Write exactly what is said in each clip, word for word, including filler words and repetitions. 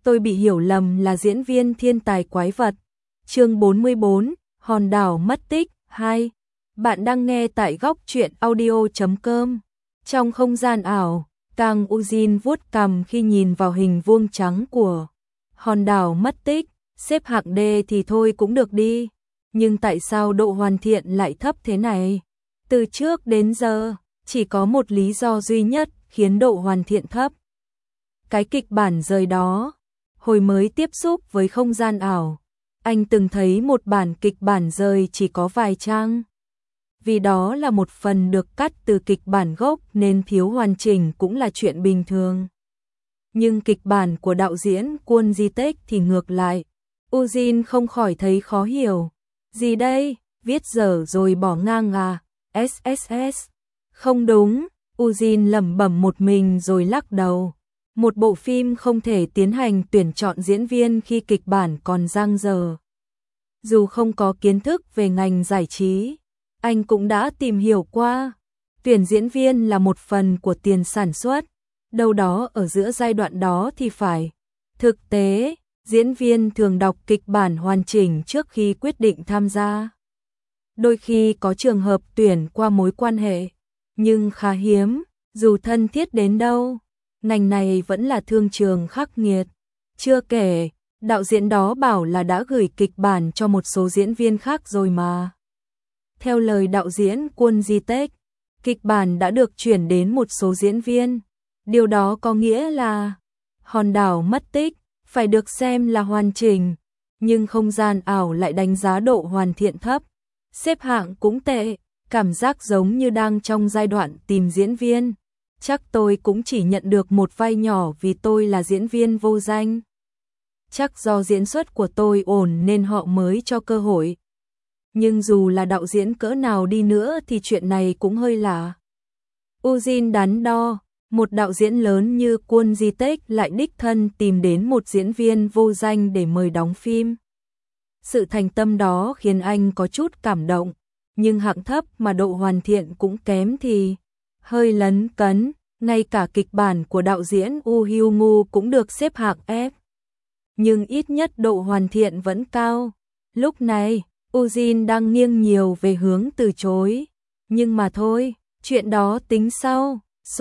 tôi bị hiểu lầm là diễn viên thiên tài quái vật. Chương bốn mươi bốn, hòn đảo mất tích hai. Bạn đang nghe tại góc truyện audio chấm com. Trong không gian ảo, Kang Ujin vuốt cằm khi nhìn vào hình vuông trắng của hòn đảo mất tích. Xếp hạng D thì thôi cũng được đi, nhưng tại sao độ hoàn thiện lại thấp thế này? Từ trước đến giờ, chỉ có một lý do duy nhất khiến độ hoàn thiện thấp. Cái kịch bản rời đó. Hồi mới tiếp xúc với không gian ảo, anh từng thấy một bản kịch bản rời chỉ có vài trang. Vì đó là một phần được cắt từ kịch bản gốc nên thiếu hoàn chỉnh cũng là chuyện bình thường. Nhưng kịch bản của đạo diễn Kwon Ji-taek thì ngược lại. Ujin không khỏi thấy khó hiểu. Gì đây? Viết dở rồi bỏ ngang à? ét ét ét. Không đúng. Ujin lẩm bẩm một mình rồi lắc đầu. Một bộ phim không thể tiến hành tuyển chọn diễn viên khi kịch bản còn dang dở. Dù không có kiến thức về ngành giải trí, anh cũng đã tìm hiểu qua. Tuyển diễn viên là một phần của tiền sản xuất. Đâu đó ở giữa giai đoạn đó thì phải. Thực tế, diễn viên thường đọc kịch bản hoàn chỉnh trước khi quyết định tham gia. Đôi khi có trường hợp tuyển qua mối quan hệ, nhưng khá hiếm, dù thân thiết đến đâu. Ngành này vẫn là thương trường khắc nghiệt. Chưa kể, đạo diễn đó bảo là đã gửi kịch bản cho một số diễn viên khác rồi mà. Theo lời đạo diễn Kwon Ji-taek, kịch bản đã được chuyển đến một số diễn viên. Điều đó có nghĩa là hòn đảo mất tích phải được xem là hoàn chỉnh, nhưng không gian ảo lại đánh giá độ hoàn thiện thấp. Xếp hạng cũng tệ, cảm giác giống như đang trong giai đoạn tìm diễn viên. Chắc tôi cũng chỉ nhận được một vai nhỏ vì tôi là diễn viên vô danh. Chắc do diễn xuất của tôi ổn nên họ mới cho cơ hội. Nhưng dù là đạo diễn cỡ nào đi nữa thì chuyện này cũng hơi lạ. Ujin đắn đo, một đạo diễn lớn như Kwon Ji-taek lại đích thân tìm đến một diễn viên vô danh để mời đóng phim. Sự thành tâm đó khiến anh có chút cảm động, nhưng hạng thấp mà độ hoàn thiện cũng kém thì hơi lấn cấn. Ngay cả kịch bản của đạo diễn Woo Hyung-woo cũng được xếp hạng F. Nhưng ít nhất độ hoàn thiện vẫn cao. Lúc này, Ujin đang nghiêng nhiều về hướng từ chối. Nhưng mà thôi, chuyện đó tính sau.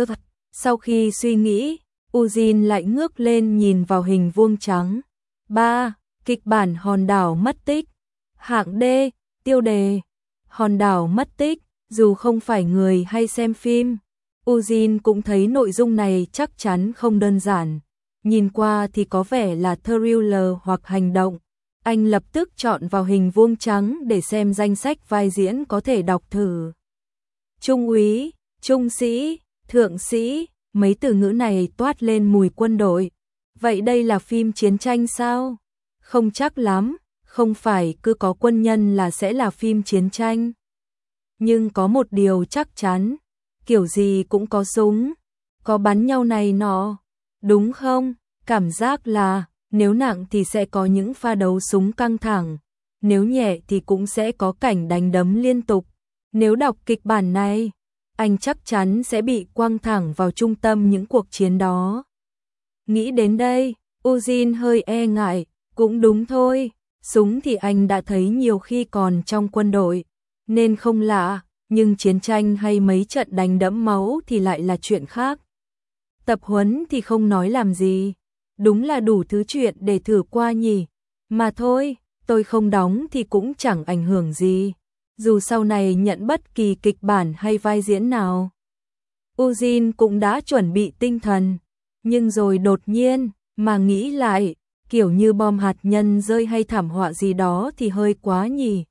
Sau khi suy nghĩ, Ujin lại ngước lên nhìn vào hình vuông trắng. ba. Kịch bản hòn đảo mất tích. Hạng D, tiêu đề. Hòn đảo mất tích, dù không phải người hay xem phim, Ujin cũng thấy nội dung này chắc chắn không đơn giản. Nhìn qua thì có vẻ là thriller hoặc hành động. Anh lập tức chọn vào hình vuông trắng để xem danh sách vai diễn có thể đọc thử. Trung úy, trung sĩ, thượng sĩ, mấy từ ngữ này toát lên mùi quân đội. Vậy đây là phim chiến tranh sao? Không chắc lắm, không phải cứ có quân nhân là sẽ là phim chiến tranh. Nhưng có một điều chắc chắn, kiểu gì cũng có súng, có bắn nhau này nọ, đúng không? Cảm giác là nếu nặng thì sẽ có những pha đấu súng căng thẳng, nếu nhẹ thì cũng sẽ có cảnh đánh đấm liên tục. Nếu đọc kịch bản này, anh chắc chắn sẽ bị quăng thẳng vào trung tâm những cuộc chiến đó. Nghĩ đến đây, Ujin hơi e ngại, cũng đúng thôi, súng thì anh đã thấy nhiều khi còn trong quân đội, nên không lạ. Nhưng chiến tranh hay mấy trận đánh đẫm máu thì lại là chuyện khác. Tập huấn thì không nói làm gì. Đúng là đủ thứ chuyện để thử qua nhỉ. Mà thôi, tôi không đóng thì cũng chẳng ảnh hưởng gì. Dù sau này nhận bất kỳ kịch bản hay vai diễn nào. Ujin cũng đã chuẩn bị tinh thần. Nhưng rồi đột nhiên, mà nghĩ lại, kiểu như bom hạt nhân rơi hay thảm họa gì đó thì hơi quá nhỉ.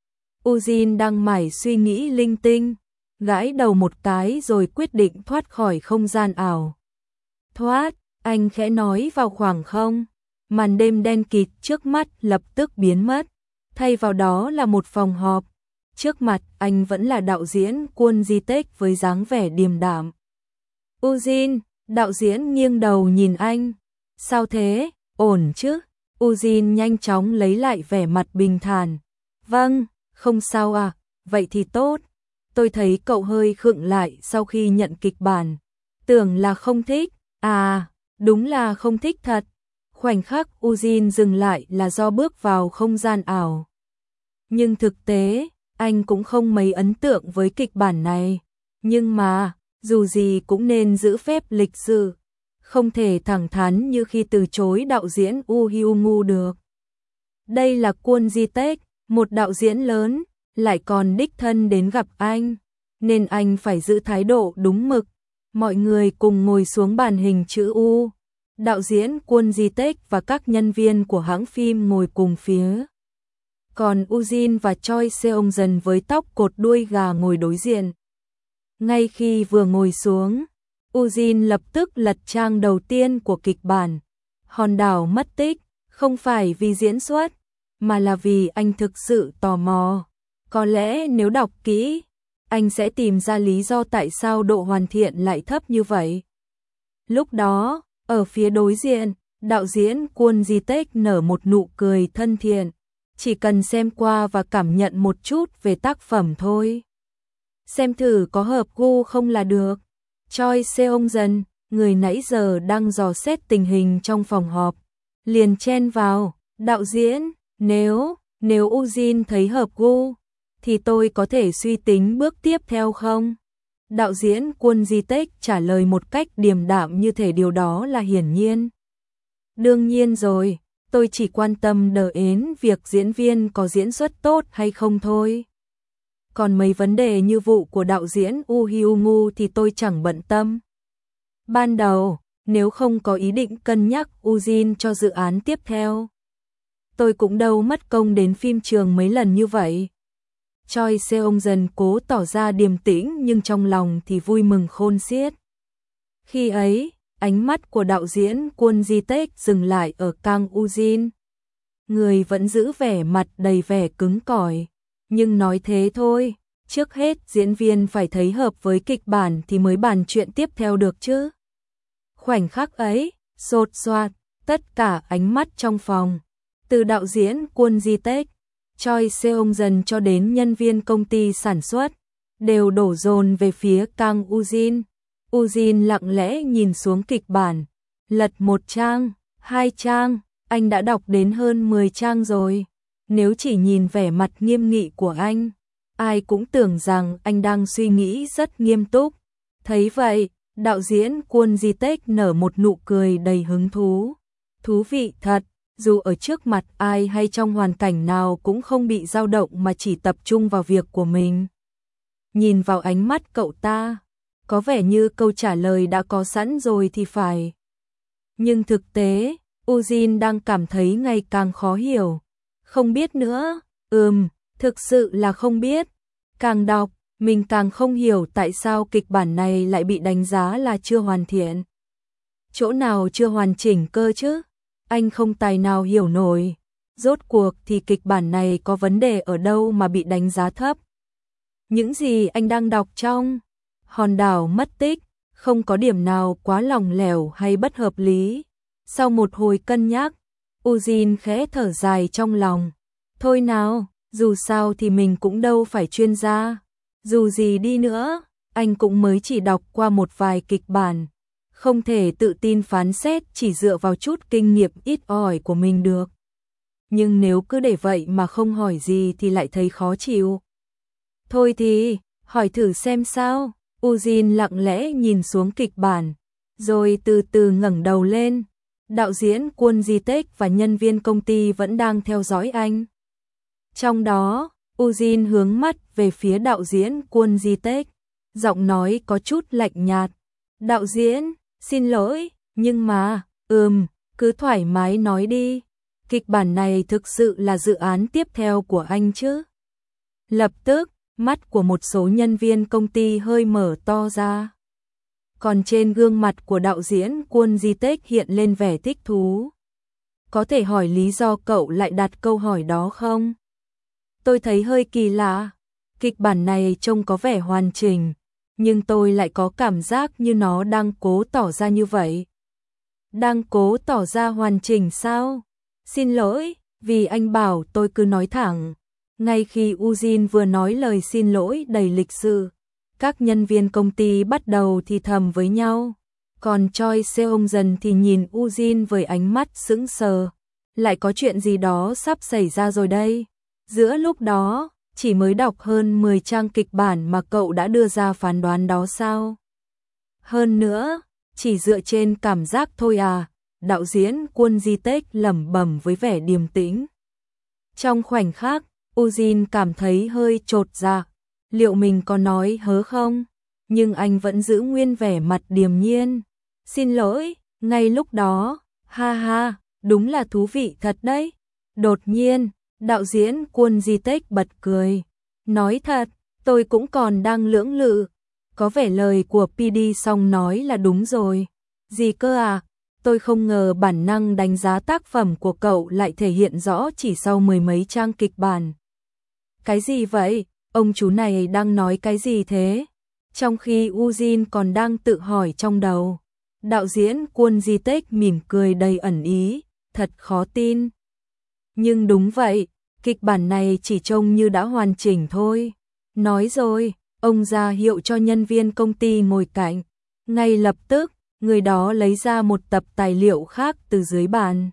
Ujin đang mải suy nghĩ linh tinh, gãi đầu một cái rồi quyết định thoát khỏi không gian ảo. Thoát, anh khẽ nói vào khoảng không, màn đêm đen kịt trước mắt lập tức biến mất, thay vào đó là một phòng họp. Trước mặt anh vẫn là đạo diễn Kwon Ji-taek với dáng vẻ điềm đạm. Ujin, đạo diễn nghiêng đầu nhìn anh. Sao thế, ổn chứ? Ujin nhanh chóng lấy lại vẻ mặt bình thản. Vâng. Không sao à, vậy thì tốt. Tôi thấy cậu hơi khựng lại sau khi nhận kịch bản. Tưởng là không thích, à, đúng là không thích thật. Khoảnh khắc Ujin dừng lại là do bước vào không gian ảo. Nhưng thực tế, anh cũng không mấy ấn tượng với kịch bản này. Nhưng mà, dù gì cũng nên giữ phép lịch sự. Không thể thẳng thắn như khi từ chối đạo diễn Woo Hyung-woo được. Đây là Kwon Ji-taek, một đạo diễn lớn, lại còn đích thân đến gặp anh, nên anh phải giữ thái độ đúng mực. Mọi người cùng ngồi xuống bàn hình chữ U. Đạo diễn Kwon Ji-taek và các nhân viên của hãng phim ngồi cùng phía. Còn Ujin và Choi Seong-jeon với tóc cột đuôi gà ngồi đối diện. Ngay khi vừa ngồi xuống, Ujin lập tức lật trang đầu tiên của kịch bản. Hòn đảo mất tích, không phải vì diễn xuất, mà là vì anh thực sự tò mò. Có lẽ nếu đọc kỹ, anh sẽ tìm ra lý do tại sao độ hoàn thiện lại thấp như vậy. Lúc đó, ở phía đối diện, đạo diễn Kwon Ji-taek nở một nụ cười thân thiện. Chỉ cần xem qua và cảm nhận một chút về tác phẩm thôi. Xem thử có hợp gu không là được. Choi Seong-jeon, người nãy giờ đang dò xét tình hình trong phòng họp, liền chen vào. Đạo diễn, nếu, nếu Ujin thấy hợp gu, thì tôi có thể suy tính bước tiếp theo không? Đạo diễn Kwon Ji-taek trả lời một cách điềm đạm như thể điều đó là hiển nhiên. Đương nhiên rồi, tôi chỉ quan tâm đến việc diễn viên có diễn xuất tốt hay không thôi. Còn mấy vấn đề như vụ của đạo diễn Woo Hyung-woo thì tôi chẳng bận tâm. Ban đầu, nếu không có ý định cân nhắc Ujin cho dự án tiếp theo, tôi cũng đâu mất công đến phim trường mấy lần như vậy. Choi Seong-jeon cố tỏ ra điềm tĩnh nhưng trong lòng thì vui mừng khôn xiết. Khi ấy, ánh mắt của đạo diễn Kwon Ji-taek dừng lại ở Kang Ujin. Người vẫn giữ vẻ mặt đầy vẻ cứng cỏi, nhưng nói thế thôi, trước hết diễn viên phải thấy hợp với kịch bản thì mới bàn chuyện tiếp theo được chứ. Khoảnh khắc ấy, sột soạt, tất cả ánh mắt trong phòng, từ đạo diễn Kwon Ji-taek, Choi Seong-jeon cho đến nhân viên công ty sản xuất, đều đổ dồn về phía Kang Ujin. Ujin lặng lẽ nhìn xuống kịch bản, lật một trang, hai trang, anh đã đọc đến hơn mười trang rồi. Nếu chỉ nhìn vẻ mặt nghiêm nghị của anh, ai cũng tưởng rằng anh đang suy nghĩ rất nghiêm túc. Thấy vậy, đạo diễn Kwon Ji-taek nở một nụ cười đầy hứng thú. Thú vị thật, dù ở trước mặt ai hay trong hoàn cảnh nào cũng không bị dao động mà chỉ tập trung vào việc của mình. Nhìn vào ánh mắt cậu ta, có vẻ như câu trả lời đã có sẵn rồi thì phải. Nhưng thực tế, Ujin đang cảm thấy ngày càng khó hiểu. Không biết nữa, ừm, thực sự là không biết. Càng đọc, mình càng không hiểu tại sao kịch bản này lại bị đánh giá là chưa hoàn thiện. Chỗ nào chưa hoàn chỉnh cơ chứ? Anh không tài nào hiểu nổi. Rốt cuộc thì kịch bản này có vấn đề ở đâu mà bị đánh giá thấp? Những gì anh đang đọc trong Hòn đảo mất tích, không có điểm nào quá lỏng lẻo hay bất hợp lý. Sau một hồi cân nhắc, Ujin khẽ thở dài trong lòng. Thôi nào, dù sao thì mình cũng đâu phải chuyên gia. Dù gì đi nữa, anh cũng mới chỉ đọc qua một vài kịch bản. Không thể tự tin phán xét chỉ dựa vào chút kinh nghiệm ít ỏi của mình được. Nhưng nếu cứ để vậy mà không hỏi gì thì lại thấy khó chịu. Thôi thì, hỏi thử xem sao. Ujin lặng lẽ nhìn xuống kịch bản, rồi từ từ ngẩng đầu lên. Đạo diễn Kwon Ji-taek và nhân viên công ty vẫn đang theo dõi anh. Trong đó, Ujin hướng mắt về phía đạo diễn Kwon Ji-taek, giọng nói có chút lạnh nhạt. Đạo diễn, xin lỗi, nhưng mà, ừm, cứ thoải mái nói đi. Kịch bản này thực sự là dự án tiếp theo của anh chứ? Lập tức, mắt của một số nhân viên công ty hơi mở to ra. Còn trên gương mặt của đạo diễn Kwon Ji-taek hiện lên vẻ thích thú. Có thể hỏi lý do cậu lại đặt câu hỏi đó không? Tôi thấy hơi kỳ lạ. Kịch bản này trông có vẻ hoàn chỉnh, nhưng tôi lại có cảm giác như nó đang cố tỏ ra như vậy. Đang cố tỏ ra hoàn chỉnh sao? Xin lỗi, vì anh bảo tôi cứ nói thẳng. Ngay khi Ujin vừa nói lời xin lỗi đầy lịch sự, các nhân viên công ty bắt đầu thì thầm với nhau. Còn Choi Seung Dần thì nhìn Ujin với ánh mắt sững sờ. Lại có chuyện gì đó sắp xảy ra rồi đây. Giữa lúc đó, chỉ mới đọc hơn mười trang kịch bản mà cậu đã đưa ra phán đoán đó sao? Hơn nữa, chỉ dựa trên cảm giác thôi à, đạo diễn Kwon Ji-taek lẩm bẩm với vẻ điềm tĩnh. Trong khoảnh khắc, Ujin cảm thấy hơi chột dạ, liệu mình có nói hớ không? Nhưng anh vẫn giữ nguyên vẻ mặt điềm nhiên. Xin lỗi, ngay lúc đó, ha ha, đúng là thú vị thật đấy. Đột nhiên, đạo diễn Kwon Ji-taek bật cười. Nói thật, tôi cũng còn đang lưỡng lự. Có vẻ lời của pê đê Song nói là đúng rồi. Gì cơ à? Tôi không ngờ bản năng đánh giá tác phẩm của cậu lại thể hiện rõ chỉ sau mười mấy trang kịch bản. Cái gì vậy? Ông chú này đang nói cái gì thế? Trong khi Ujin còn đang tự hỏi trong đầu, đạo diễn Kwon Ji-taek mỉm cười đầy ẩn ý, thật khó tin. Nhưng đúng vậy, kịch bản này chỉ trông như đã hoàn chỉnh thôi. Nói rồi, ông ra hiệu cho nhân viên công ty ngồi cạnh. Ngay lập tức, người đó lấy ra một tập tài liệu khác từ dưới bàn.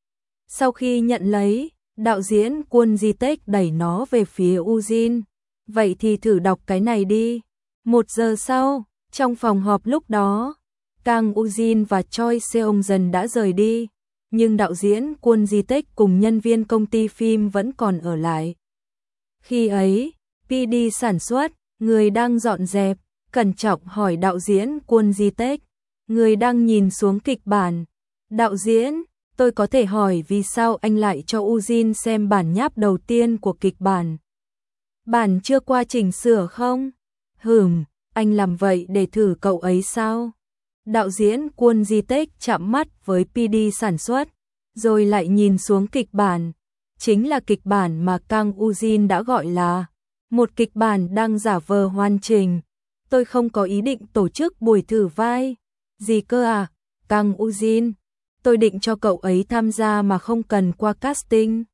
Sau khi nhận lấy, đạo diễn Kwon Ji-taek đẩy nó về phía Ujin. Vậy thì thử đọc cái này đi. Một giờ sau, trong phòng họp lúc đó, Kang Ujin và Choi Seung Dần đã rời đi. Nhưng đạo diễn Kwon Ji-taek cùng nhân viên công ty phim vẫn còn ở lại. Khi ấy, pê đê sản xuất, người đang dọn dẹp, cẩn trọng hỏi đạo diễn Kwon Ji-taek, người đang nhìn xuống kịch bản. Đạo diễn, tôi có thể hỏi vì sao anh lại cho Ujin xem bản nháp đầu tiên của kịch bản? Bản chưa qua chỉnh sửa không? Hừm, anh làm vậy để thử cậu ấy sao? Đạo diễn Kwon Ji-taek chạm mắt với pê đê sản xuất, rồi lại nhìn xuống kịch bản. Chính là kịch bản mà Kang Ujin đã gọi là một kịch bản đang giả vờ hoàn chỉnh. Tôi không có ý định tổ chức buổi thử vai. Gì cơ à? Kang Ujin, tôi định cho cậu ấy tham gia mà không cần qua casting.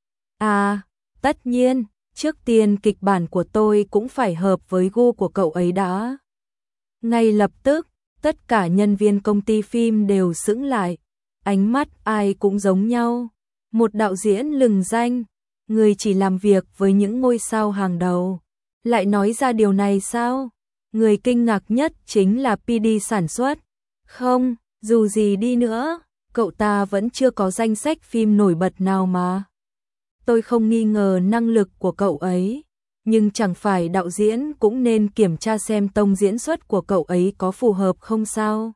À, tất nhiên, trước tiên kịch bản của tôi cũng phải hợp với gu của cậu ấy đã. Ngay lập tức, tất cả nhân viên công ty phim đều sững lại, ánh mắt ai cũng giống nhau. Một đạo diễn lừng danh, người chỉ làm việc với những ngôi sao hàng đầu, lại nói ra điều này sao? Người kinh ngạc nhất chính là pê đê sản xuất. Không, dù gì đi nữa, cậu ta vẫn chưa có danh sách phim nổi bật nào mà. Tôi không nghi ngờ năng lực của cậu ấy, nhưng chẳng phải đạo diễn cũng nên kiểm tra xem tông diễn xuất của cậu ấy có phù hợp không sao?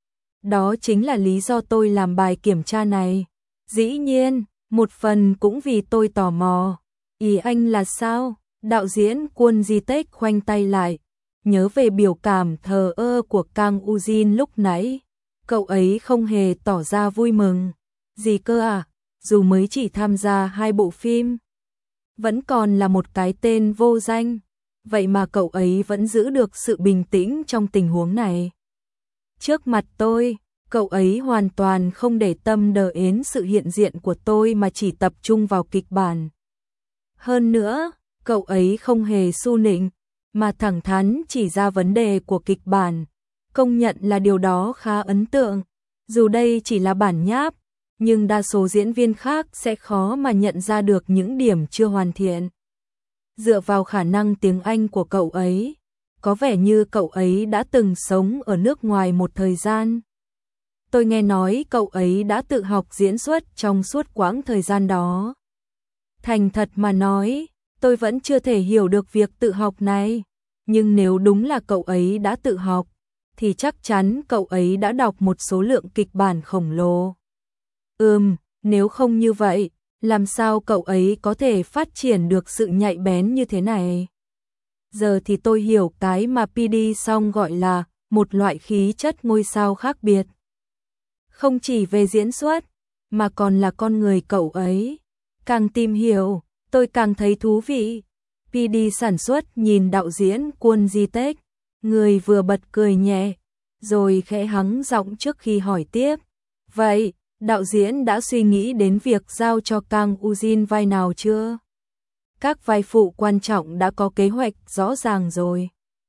Đó chính là lý do tôi làm bài kiểm tra này. Dĩ nhiên, một phần cũng vì tôi tò mò. Ý anh là sao? Đạo diễn Kwon Ji-taek khoanh tay lại, nhớ về biểu cảm thờ ơ của Kang Ujin lúc nãy. Cậu ấy không hề tỏ ra vui mừng. Gì cơ à? Dù mới chỉ tham gia hai bộ phim, vẫn còn là một cái tên vô danh, vậy mà cậu ấy vẫn giữ được sự bình tĩnh trong tình huống này. Trước mặt tôi, cậu ấy hoàn toàn không để tâm đến sự hiện diện của tôi mà chỉ tập trung vào kịch bản. Hơn nữa, cậu ấy không hề su nịnh, mà thẳng thắn chỉ ra vấn đề của kịch bản. Công nhận là điều đó khá ấn tượng. Dù đây chỉ là bản nháp, nhưng đa số diễn viên khác sẽ khó mà nhận ra được những điểm chưa hoàn thiện. Dựa vào khả năng tiếng Anh của cậu ấy, có vẻ như cậu ấy đã từng sống ở nước ngoài một thời gian. Tôi nghe nói cậu ấy đã tự học diễn xuất trong suốt quãng thời gian đó. Thành thật mà nói, tôi vẫn chưa thể hiểu được việc tự học này, nhưng nếu đúng là cậu ấy đã tự học, thì chắc chắn cậu ấy đã đọc một số lượng kịch bản khổng lồ. Ừm, nếu không như vậy, làm sao cậu ấy có thể phát triển được sự nhạy bén như thế này? Giờ thì tôi hiểu cái mà pê đê Song gọi là một loại khí chất ngôi sao khác biệt. Không chỉ về diễn xuất, mà còn là con người cậu ấy. Càng tìm hiểu, tôi càng thấy thú vị. pê đê sản xuất nhìn đạo diễn Kwon Ji-taek, người vừa bật cười nhẹ, rồi khẽ hắng giọng trước khi hỏi tiếp. Vậy, đạo diễn đã suy nghĩ đến việc giao cho Kang Ujin vai nào chưa? Các vai phụ quan trọng đã có kế hoạch rõ ràng rồi.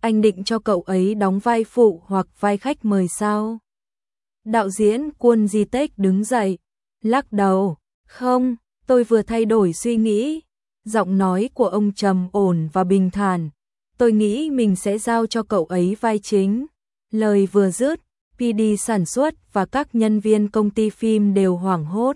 Anh định cho cậu ấy đóng vai phụ hoặc vai khách mời sao? Đạo diễn Kwon Ji-taek đứng dậy, lắc đầu, không, tôi vừa thay đổi suy nghĩ. Giọng nói của ông trầm ổn và bình thản, tôi nghĩ mình sẽ giao cho cậu ấy vai chính. Lời vừa dứt, pê đê sản xuất và các nhân viên công ty phim đều hoảng hốt.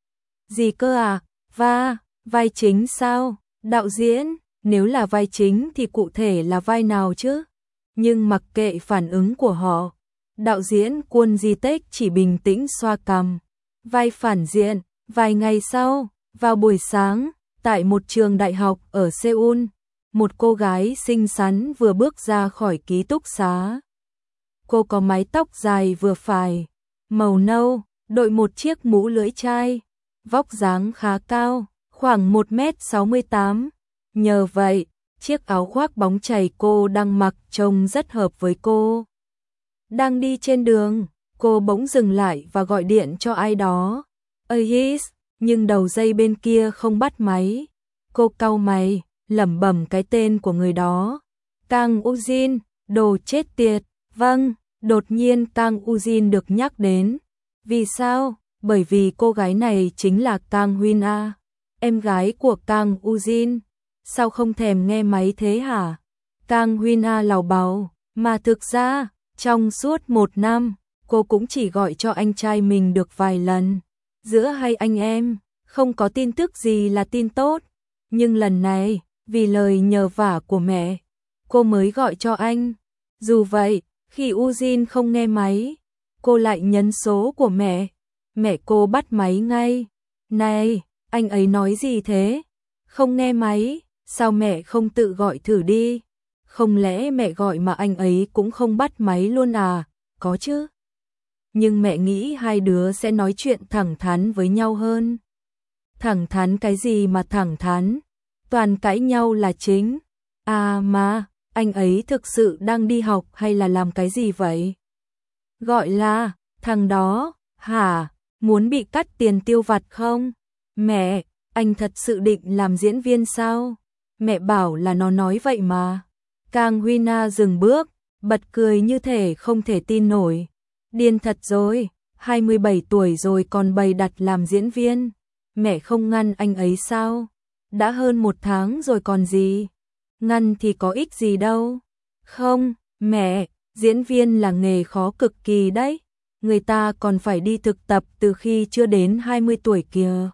Gì cơ à? Va, vai chính sao? Đạo diễn, nếu là vai chính thì cụ thể là vai nào chứ? Nhưng mặc kệ phản ứng của họ, đạo diễn Kwon Ji-taek chỉ bình tĩnh xoa cằm. Vai phản diện, vài ngày sau, vào buổi sáng, tại một trường đại học ở Seoul, một cô gái xinh xắn vừa bước ra khỏi ký túc xá. Cô có mái tóc dài vừa phải, màu nâu, đội một chiếc mũ lưỡi chai, vóc dáng khá cao, khoảng một mét sáu mươi tám. Nhờ vậy, chiếc áo khoác bóng chảy cô đang mặc trông rất hợp với cô. Đang đi trên đường, cô bỗng dừng lại và gọi điện cho ai đó. Ahis, nhưng đầu dây bên kia không bắt máy. Cô cau mày, lẩm bẩm cái tên của người đó. Kang Ujin, đồ chết tiệt. Vâng, đột nhiên Kang Ujin được nhắc đến. Vì sao? Bởi vì cô gái này chính là Kang Huyna, em gái của Kang Ujin. Sao không thèm nghe máy thế hả? Kang Huyna lào bào, mà thực ra, trong suốt một năm, cô cũng chỉ gọi cho anh trai mình được vài lần. Giữa hai anh em, không có tin tức gì là tin tốt. Nhưng lần này, vì lời nhờ vả của mẹ, cô mới gọi cho anh. Dù vậy, khi Ujin không nghe máy, cô lại nhấn số của mẹ. Mẹ cô bắt máy ngay. Này, anh ấy nói gì thế? Không nghe máy, sao mẹ không tự gọi thử đi? Không lẽ mẹ gọi mà anh ấy cũng không bắt máy luôn à? Có chứ. Nhưng mẹ nghĩ hai đứa sẽ nói chuyện thẳng thắn với nhau hơn. Thẳng thắn cái gì mà thẳng thắn? Toàn cãi nhau là chính. À mà, anh ấy thực sự đang đi học hay là làm cái gì vậy? Gọi là, thằng đó, hả? Muốn bị cắt tiền tiêu vặt không? Mẹ, anh thật sự định làm diễn viên sao? Mẹ bảo là nó nói vậy mà. Kang Huyna dừng bước, bật cười như thể không thể tin nổi. Điên thật rồi, hai mươi bảy tuổi rồi còn bày đặt làm diễn viên. Mẹ không ngăn anh ấy sao? Đã hơn một tháng rồi còn gì? Ngăn thì có ích gì đâu. Không, mẹ, diễn viên là nghề khó cực kỳ đấy. Người ta còn phải đi thực tập từ khi chưa đến hai mươi tuổi kìa.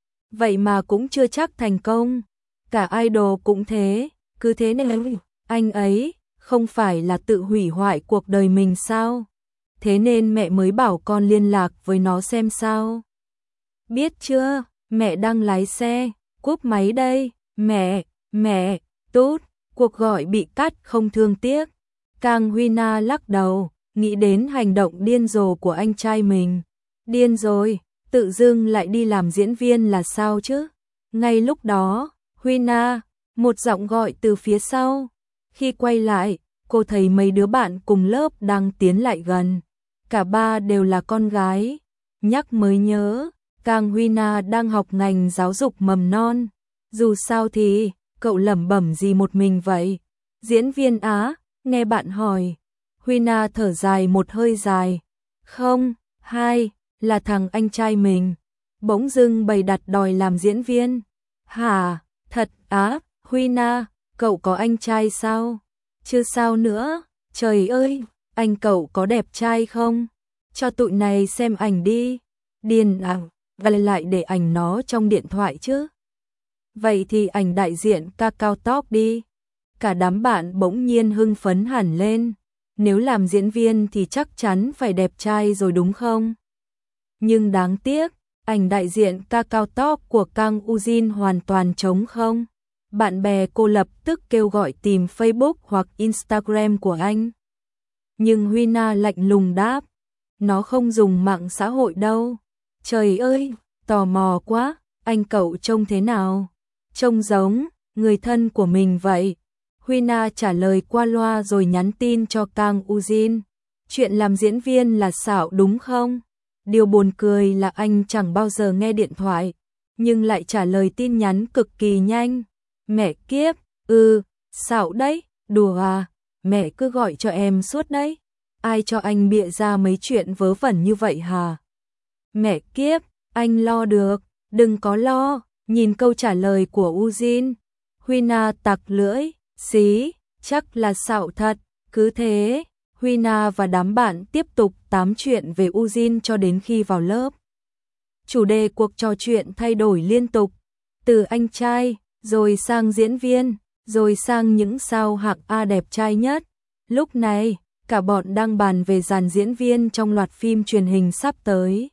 Vậy mà cũng chưa chắc thành công. Cả idol cũng thế, cứ thế nên anh ấy không phải là tự hủy hoại cuộc đời mình sao? Thế nên mẹ mới bảo con liên lạc với nó xem sao. Biết chưa, mẹ đang lái xe, cúp máy đây. Mẹ, mẹ, tốt, cuộc gọi bị cắt không thương tiếc. Kang Huyna lắc đầu, nghĩ đến hành động điên rồ của anh trai mình. Điên rồi, tự dưng lại đi làm diễn viên là sao chứ? Ngay lúc đó, Huyna, một giọng gọi từ phía sau. Khi quay lại, cô thấy mấy đứa bạn cùng lớp đang tiến lại gần. Cả ba đều là con gái. Nhắc mới nhớ, Kang Huyna đang học ngành giáo dục mầm non. Dù sao thì, cậu lẩm bẩm gì một mình vậy? Diễn viên á, nghe bạn hỏi. Huyna thở dài một hơi dài. Không, hai, là thằng anh trai mình. Bỗng dưng bày đặt đòi làm diễn viên. Hả, thật á, Huyna, cậu có anh trai sao? Chứ sao nữa, trời ơi, anh cậu có đẹp trai không? Cho tụi này xem ảnh đi. Điên à, và lại để ảnh nó trong điện thoại chứ. Vậy thì ảnh đại diện Kakao Talk đi. Cả đám bạn bỗng nhiên hưng phấn hẳn lên. Nếu làm diễn viên thì chắc chắn phải đẹp trai rồi đúng không? Nhưng đáng tiếc, ảnh đại diện Kakao Talk của Kang Ujin hoàn toàn trống không. Bạn bè cô lập tức kêu gọi tìm Facebook hoặc Instagram của anh. Nhưng Huyna lạnh lùng đáp, nó không dùng mạng xã hội đâu. Trời ơi, tò mò quá, anh cậu trông thế nào? Trông giống người thân của mình vậy. Huyna trả lời qua loa rồi nhắn tin cho Kang Ujin. Chuyện làm diễn viên là xạo đúng không? Điều buồn cười là anh chẳng bao giờ nghe điện thoại, nhưng lại trả lời tin nhắn cực kỳ nhanh. Mẹ kiếp, ừ, xạo đấy, đùa à, mẹ cứ gọi cho em suốt đấy. Ai cho anh bịa ra mấy chuyện vớ vẩn như vậy hả? Mẹ kiếp, anh lo được, đừng có lo. Nhìn câu trả lời của Ujin, Huina tặc lưỡi, xí, chắc là xạo thật. Cứ thế, Huina và đám bạn tiếp tục tám chuyện về Ujin cho đến khi vào lớp. Chủ đề cuộc trò chuyện thay đổi liên tục, từ anh trai, rồi sang diễn viên, rồi sang những sao hạng A đẹp trai nhất. Lúc này, cả bọn đang bàn về dàn diễn viên trong loạt phim truyền hình sắp tới.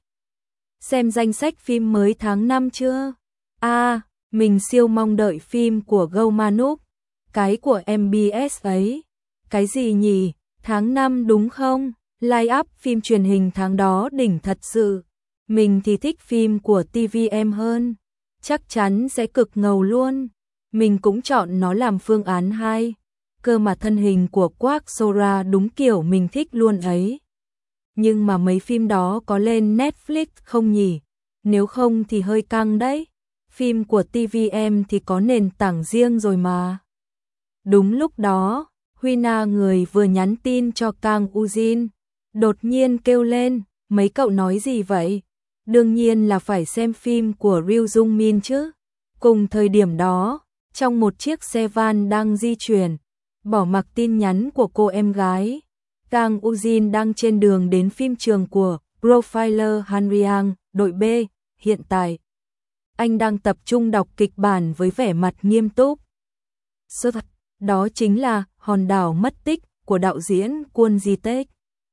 Xem danh sách phim mới tháng năm chưa? À, mình siêu mong đợi phim của Go Manuk, cái của em bê ét ấy. Cái gì nhỉ? Tháng năm đúng không? Line up phim truyền hình tháng đó đỉnh thật sự. Mình thì thích phim của tê vê em hơn. Chắc chắn sẽ cực ngầu luôn. Mình cũng chọn nó làm phương án hai. Cơ mà thân hình của Kwak Sora đúng kiểu mình thích luôn ấy. Nhưng mà mấy phim đó có lên Netflix không nhỉ? Nếu không thì hơi căng đấy. Phim của tê vê em thì có nền tảng riêng rồi mà. Đúng lúc đó, Huina người vừa nhắn tin cho Kang Ujin, đột nhiên kêu lên, mấy cậu nói gì vậy? Đương nhiên là phải xem phim của Ryu Jung Min chứ. Cùng thời điểm đó, trong một chiếc xe van đang di chuyển, bỏ mặc tin nhắn của cô em gái, Kang Ujin đang trên đường đến phim trường của Profiler Hanriang, đội B. Hiện tại, anh đang tập trung đọc kịch bản với vẻ mặt nghiêm túc. Sự thật, đó chính là Hòn đảo mất tích của đạo diễn Kwon Ji-taek.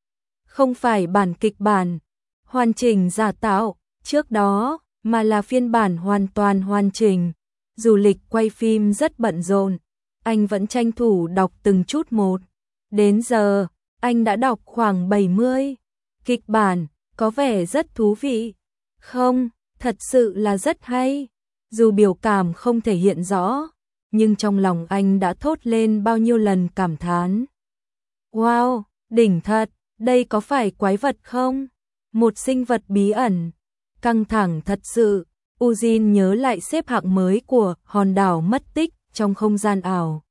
Không phải bản kịch bản hoàn chỉnh giả tạo trước đó, mà là phiên bản hoàn toàn hoàn chỉnh. Dù lịch quay phim rất bận rộn, anh vẫn tranh thủ đọc từng chút một. Đến giờ, anh đã đọc khoảng bảy mươi kịch bản, có vẻ rất thú vị. Không, thật sự là rất hay. Dù biểu cảm không thể hiện rõ, nhưng trong lòng anh đã thốt lên bao nhiêu lần cảm thán. Wow, đỉnh thật, đây có phải quái vật không? Một sinh vật bí ẩn. Căng thẳng thật sự. Ujin nhớ lại xếp hạng mới của Hòn đảo mất tích trong không gian ảo.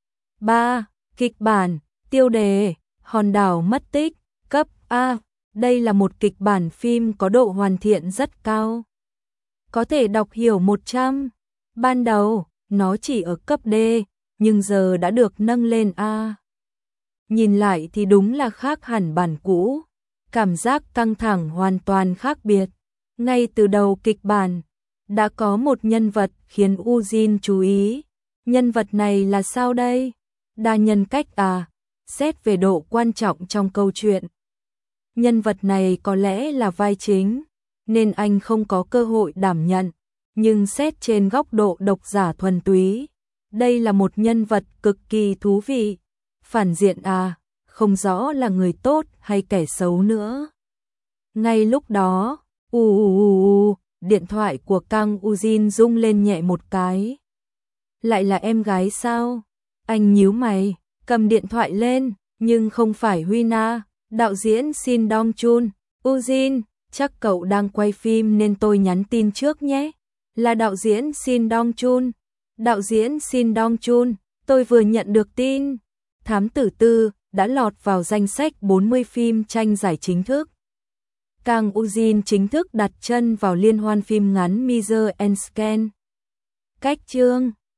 ba. Kịch bản, tiêu đề, Hòn đảo mất tích, cấp A. Đây là một kịch bản phim có độ hoàn thiện rất cao. Có thể đọc hiểu một trăm. Ban đầu, nó chỉ ở cấp D, nhưng giờ đã được nâng lên A. Nhìn lại thì đúng là khác hẳn bản cũ. Cảm giác căng thẳng hoàn toàn khác biệt. Ngay từ đầu kịch bản, đã có một nhân vật khiến Ujin chú ý. Nhân vật này là sao đây? Đa nhân cách à? Xét về độ quan trọng trong câu chuyện, nhân vật này có lẽ là vai chính, nên anh không có cơ hội đảm nhận. Nhưng xét trên góc độ độc giả thuần túy, đây là một nhân vật cực kỳ thú vị. Phản diện à? Không rõ là người tốt hay kẻ xấu nữa. Ngay lúc đó, u u u u, điện thoại của Kang Ujin rung lên nhẹ một cái. Lại là em gái sao? Anh nhíu mày, cầm điện thoại lên, nhưng không phải Huina, đạo diễn Shin Dong Chun. Ujin, chắc cậu đang quay phim nên tôi nhắn tin trước nhé. Là đạo diễn Shin Dong Chun. Đạo diễn Shin Dong Chun, tôi vừa nhận được tin. Thám Tử Tư đã lọt vào danh sách bốn mươi phim tranh giải chính thức. Kang Ujin chính thức đặt chân vào liên hoan phim ngắn Mirror and Scan. Cách chương